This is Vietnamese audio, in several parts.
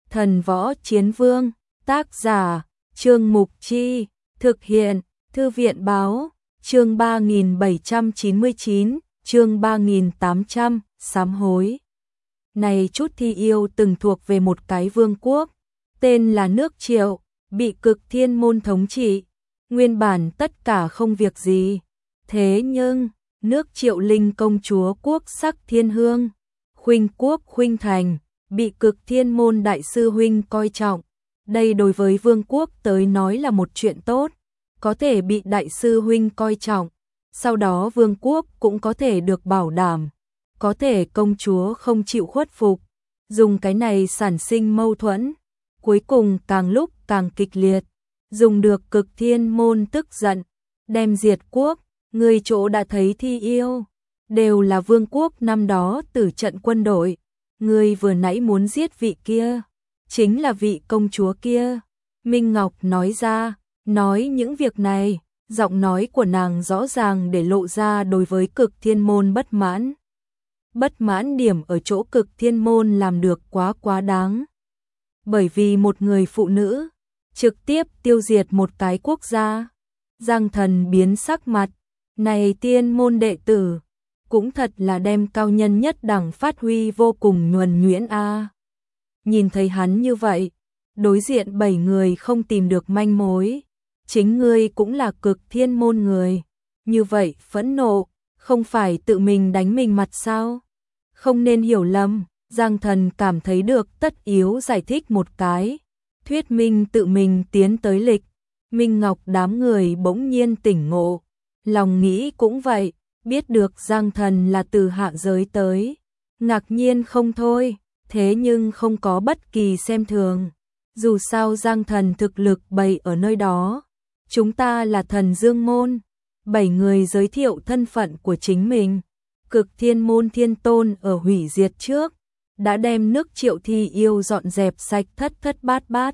Thần Võ Chiến Vương, tác giả, Trương Mục Chi, thực hiện, Thư viện Báo, chương 3799, chương 3800, sám hối. Này chút thi yêu từng thuộc về một cái vương quốc, tên là nước Triệu, bị Cực Thiên môn thống trị, nguyên bản tất cả không việc gì. Thế nhưng, nước Triệu Linh công chúa quốc sắc thiên hương, khuynh quốc khuynh thành, bị Cực Thiên môn đại sư huynh coi trọng. Đây đối với vương quốc tới nói là một chuyện tốt, có thể bị đại sư huynh coi trọng, sau đó vương quốc cũng có thể được bảo đảm, có thể công chúa không chịu khuất phục, dùng cái này sản sinh mâu thuẫn, cuối cùng càng lúc càng kịch liệt, dùng được Cực Thiên môn tức giận, đem diệt quốc. Người chỗ đã thấy thi yêu, đều là vương quốc năm đó tử trận quân đội, người vừa nãy muốn giết vị kia, chính là vị công chúa kia. Minh Ngọc nói ra, nói những việc này, giọng nói của nàng rõ ràng để lộ ra đối với Cực Thiên môn bất mãn. Bất mãn điểm ở chỗ Cực Thiên môn làm được quá đáng. Bởi vì một người phụ nữ, trực tiếp tiêu diệt một cái quốc gia. Giang Thần biến sắc mặt, này tiên môn đệ tử, cũng thật là đem cao nhân nhất đẳng phát huy vô cùng nhuần nhuyễn a. Nhìn thấy hắn như vậy, đối diện 7 người không tìm được manh mối, chính ngươi cũng là Cực Thiên môn người, như vậy phẫn nộ, không phải tự mình đánh mình mặt sao? Không nên hiểu lầm, Giang Thần cảm thấy được tất yếu giải thích một cái, thuyết minh tự mình tiến tới lịch. Minh Ngọc đám người bỗng nhiên tỉnh ngộ, lòng nghĩ cũng vậy, biết được Giang Thần là từ hạ giới tới, ngạc nhiên không thôi, thế nhưng không có bất kỳ xem thường. Dù sao Giang Thần thực lực bày ở nơi đó, chúng ta là Thần Dương môn. 7 người giới thiệu thân phận của chính mình. Cực Thiên môn thiên tôn ở hủy diệt trước, đã đem nước Triệu thi yêu dọn dẹp sạch thất bát.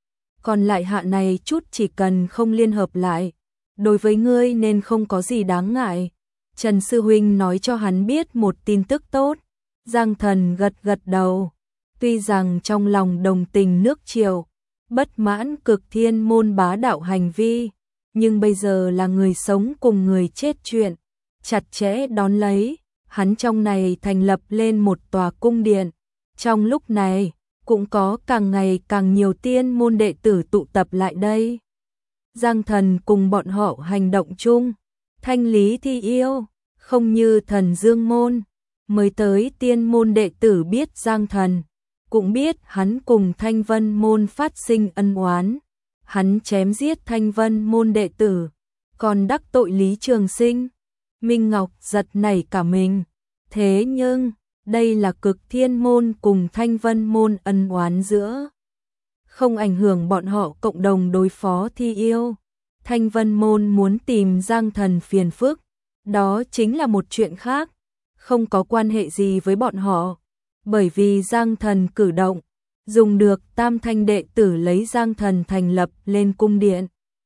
Còn lại hạ này chút chỉ cần không liên hợp lại, đối với ngươi nên không có gì đáng ngại. Trần Sư Huynh nói cho hắn biết một tin tức tốt. Giang Thần gật đầu, tuy rằng trong lòng đồng tình nước Triệu, bất mãn Cực Thiên môn bá đạo hành vi, nhưng bây giờ là người sống cùng người chết chuyện, chặt chẽ đón lấy, hắn trong này thành lập lên một tòa cung điện. Trong lúc này, cũng có càng ngày càng nhiều tiên môn đệ tử tụ tập lại đây. Giang Thần cùng bọn họ hành động chung, thanh lý thi yêu, không như Thần Dương môn. Mới tới tiên môn đệ tử biết Giang Thần, cũng biết hắn cùng Thanh Vân môn phát sinh ân oán. Hắn chém giết Thanh Vân môn đệ tử, còn đắc tội Lý Trường Sinh. Minh Ngọc giật nảy cả mình. Thế nhưng, đây là Cực Thiên môn cùng Thanh Vân môn ân oán giữa, không ảnh hưởng bọn họ cộng đồng đối phó thi yêu. Thanh Vân môn muốn tìm Giang Thần phiền phức, đó chính là một chuyện khác, không có quan hệ gì với bọn họ. Bởi vì Giang Thần cử động, dùng được tam thanh đệ tử lấy Giang Thần thành lập lên cung điện,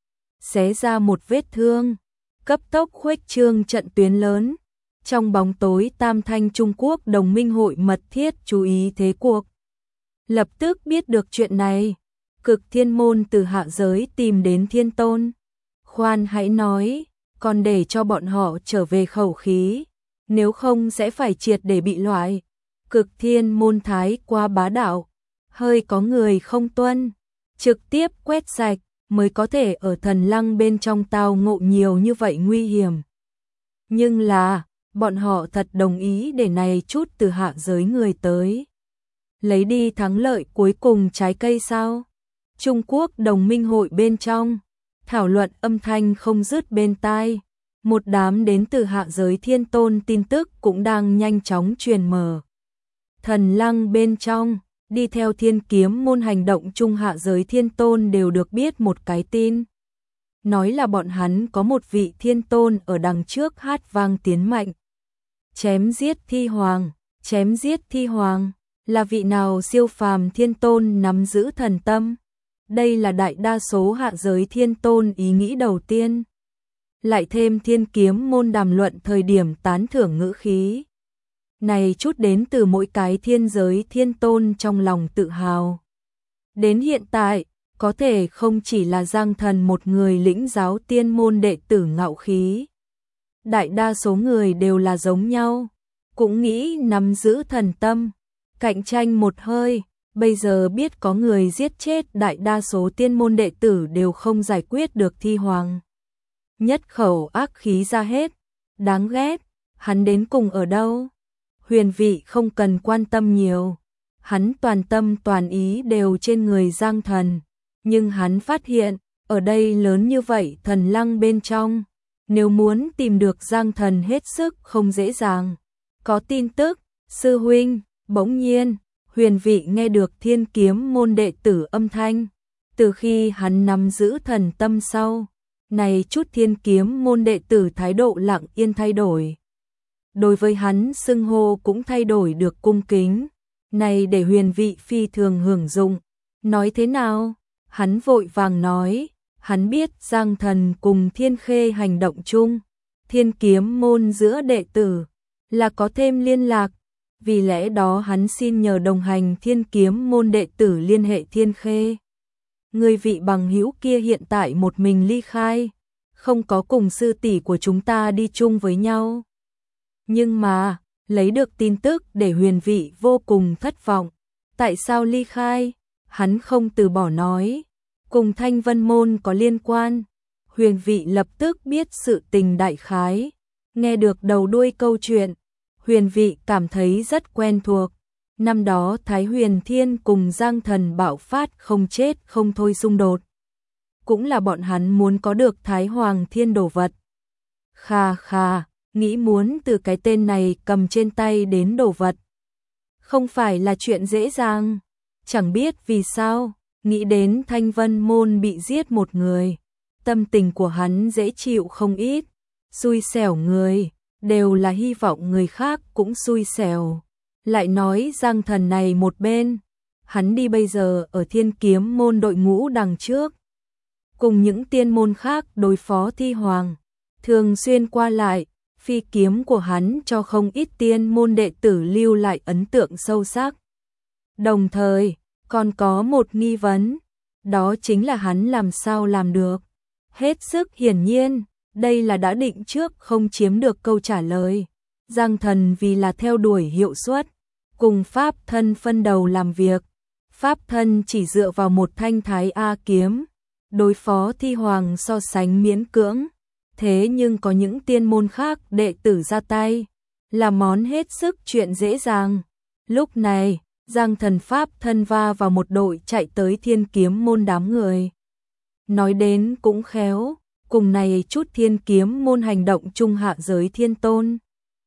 xé ra một vết thương, cấp tốc khuếch trương trận tuyến lớn. Trong bóng tối tam thanh Trung Quốc đồng minh hội mật thiết chú ý thế cuộc. Lập tức biết được chuyện này, Cực Thiên môn từ hạ giới tìm đến Thiên Tôn. Khoan hãy nói, còn để cho bọn họ trở về khẩu khí, nếu không sẽ phải triệt để bị loại. Cực Thiên môn thái quá bá đạo, hơi có người không tuân, trực tiếp quét sạch, mới có thể ở Thần Lăng bên trong tao ngộ nhiều như vậy nguy hiểm. Nhưng là, bọn họ thật đồng ý để này chút từ hạ giới người tới lấy đi thắng lợi cuối cùng trái cây sao? Trung Quốc đồng minh hội bên trong, thảo luận âm thanh không dứt bên tai. Một đám đến từ hạ giới thiên tôn tin tức cũng đang nhanh chóng truyền mở. Thần Lăng bên trong, đi theo Thiên Kiếm môn hành động chung hạ giới thiên tôn đều được biết một cái tin. Nói là bọn hắn có một vị thiên tôn ở đằng trước hát vang tiến mạnh. Chém giết thi hoàng, là vị nào siêu phàm thiên tôn nắm giữ thần tâm. Đây là đại đa số hạ giới thiên tôn ý nghĩ đầu tiên. Lại thêm Thiên Kiếm môn đàm luận thời điểm tán thưởng ngữ khí. Này chút đến từ mỗi cái thiên giới thiên tôn trong lòng tự hào. Đến hiện tại, có thể không chỉ là Giang Thần một người lĩnh giáo tiên môn đệ tử ngạo khí. Đại đa số người đều là giống nhau, cũng nghĩ nắm giữ thần tâm, cạnh tranh một hơi. Bây giờ biết có người giết chết đại đa số tiên môn đệ tử đều không giải quyết được Thi Hoàng. Nhất khẩu ác khí ra hết, đáng ghét, hắn đến cùng ở đâu? Huyền Vị không cần quan tâm nhiều, hắn toàn tâm toàn ý đều trên người Giang Thần, nhưng hắn phát hiện, ở đây lớn như vậy thần lăng bên trong, nếu muốn tìm được Giang Thần hết sức không dễ dàng. Có tin tức, sư huynh, bỗng nhiên, Huyền Vị nghe được Thiên Kiếm môn đệ tử âm thanh, từ khi hắn nắm giữ thần tâm sau, này chút Thiên Kiếm môn đệ tử thái độ lặng yên thay đổi. Đối với hắn xưng hô cũng thay đổi được cung kính, này để Huyền Vị phi thường hưởng dụng. Nói thế nào? Hắn vội vàng nói, hắn biết Giang Thần cùng Thiên Khê hành động chung, Thiên Kiếm môn giữa đệ tử là có thêm liên lạc, vì lẽ đó hắn xin nhờ đồng hành Thiên Kiếm môn đệ tử liên hệ Thiên Khê. Người vị bằng hữu kia hiện tại một mình ly khai, không có cùng sư tỷ của chúng ta đi chung với nhau. Nhưng mà, lấy được tin tức để Huyền Vị vô cùng thất vọng. Tại sao ly khai? Hắn không từ bỏ nói, cùng Thanh Vân môn có liên quan. Huyền Vị lập tức biết sự tình đại khái, nghe được đầu đuôi câu chuyện. Huyền Vị cảm thấy rất quen thuộc. Năm đó Thái Huyền Thiên cùng Giang Thần bạo phát không chết không thôi xung đột. Cũng là bọn hắn muốn có được Thái Hoàng Thiên đồ vật. Khà khà, nghĩ muốn từ cái tên này cầm trên tay đến đồ vật. Không phải là chuyện dễ dàng. Chẳng biết vì sao, nghĩ đến Thanh Vân môn bị giết một người. Tâm tình của hắn dễ chịu không ít. Xui xẻo người, đều là hy vọng người khác cũng xui xẻo. Lại nói Giang Thần này một bên, hắn đi bây giờ ở Thiên Kiếm môn đội ngũ đằng trước, cùng những tiên môn khác đối phó Thi Hoàng, thường xuyên qua lại, phi kiếm của hắn cho không ít tiên môn đệ tử lưu lại ấn tượng sâu sắc. Đồng thời, còn có một nghi vấn, đó chính là hắn làm sao làm được. Hết sức hiển nhiên, đây là đã định trước không chiếm được câu trả lời. Giang Thần vì là theo đuổi hiệu suất, cùng Pháp Thân phân đầu làm việc. Pháp Thân chỉ dựa vào một thanh Thái A kiếm, đối phó Thi Hoàng so sánh miễn cưỡng. Thế nhưng có những tiên môn khác đệ tử ra tay, là món hết sức chuyện dễ dàng. Lúc này, Giang Thần Pháp Thân va vào một đội chạy tới Thiên Kiếm môn đám người. Nói đến cũng khéo, cùng này chút Thiên Kiếm môn hành động chung hạ giới thiên tôn.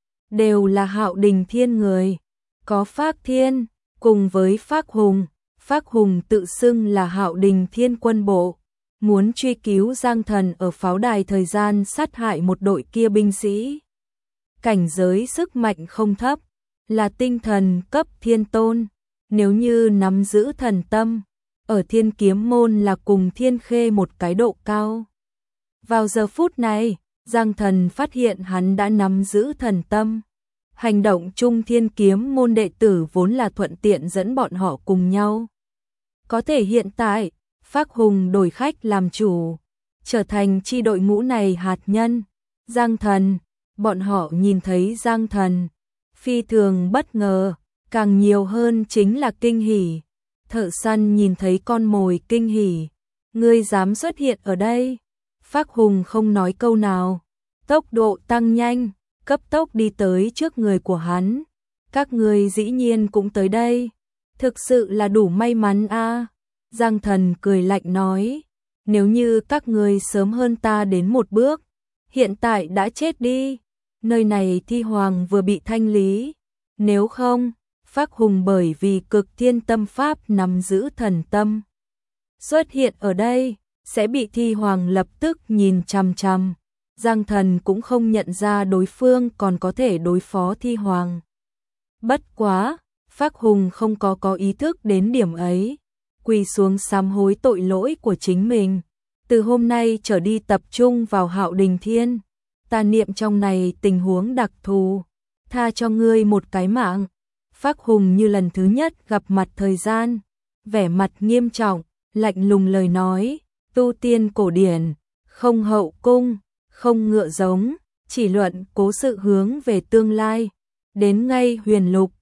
Đều là Hạo Đình Thiên người, có Phác Thiên, cùng với Phác Hùng. Phác Hùng tự xưng là Hạo Đình Thiên quân bộ, muốn truy cứu Giang Thần ở pháo đài thời gian sát hại một đội kia binh sĩ. Cảnh giới sức mạnh không thấp, là tinh thần cấp thiên tôn, nếu như nắm giữ thần tâm, ở Thiên Kiếm môn là cùng Thiên Khê một cái độ cao. Vào giờ phút này, Giang Thần phát hiện hắn đã nắm giữ thần tâm. Hành động chung Thiên Kiếm môn đệ tử vốn là thuận tiện dẫn bọn họ cùng nhau. Có thể hiện tại, Phác Hùng đổi khách làm chủ, trở thành chi đội ngũ này hạt nhân. Giang Thần, bọn họ nhìn thấy Giang Thần, phi thường bất ngờ, càng nhiều hơn chính là kinh hỉ. Thợ săn nhìn thấy con mồi kinh hỉ, ngươi dám xuất hiện ở đây. Phác Hùng không nói câu nào, tốc độ tăng nhanh, cấp tốc đi tới trước người của hắn. Các ngươi dĩ nhiên cũng tới đây, thực sự là đủ may mắn a. Giang Thần cười lạnh nói, nếu như các ngươi sớm hơn ta đến một bước, hiện tại đã chết đi. Nơi này Thi Hoàng vừa bị thanh lý, nếu không, Phác Hùng bởi vì cực thiên tâm pháp nắm giữ thần tâm, xuất hiện ở đây, sẽ bị Thi Hoàng lập tức nhìn chằm chằm. Giang Thần cũng không nhận ra đối phương còn có thể đối phó Thi Hoàng. Bất quá, Phác Hùng không có ý thức đến điểm ấy, quỳ xuống sám hối tội lỗi của chính mình. Từ hôm nay trở đi tập trung vào Hạo Đình Thiên, ta niệm trong này tình huống đặc thù, tha cho ngươi một cái mạng. Phác Hùng như lần thứ nhất gặp mặt thời gian, vẻ mặt nghiêm trọng, lạnh lùng lời nói, tu tiên cổ điển, không hậu cung, không ngựa giống, chỉ luận cố sự hướng về tương lai, đến ngay huyền lục,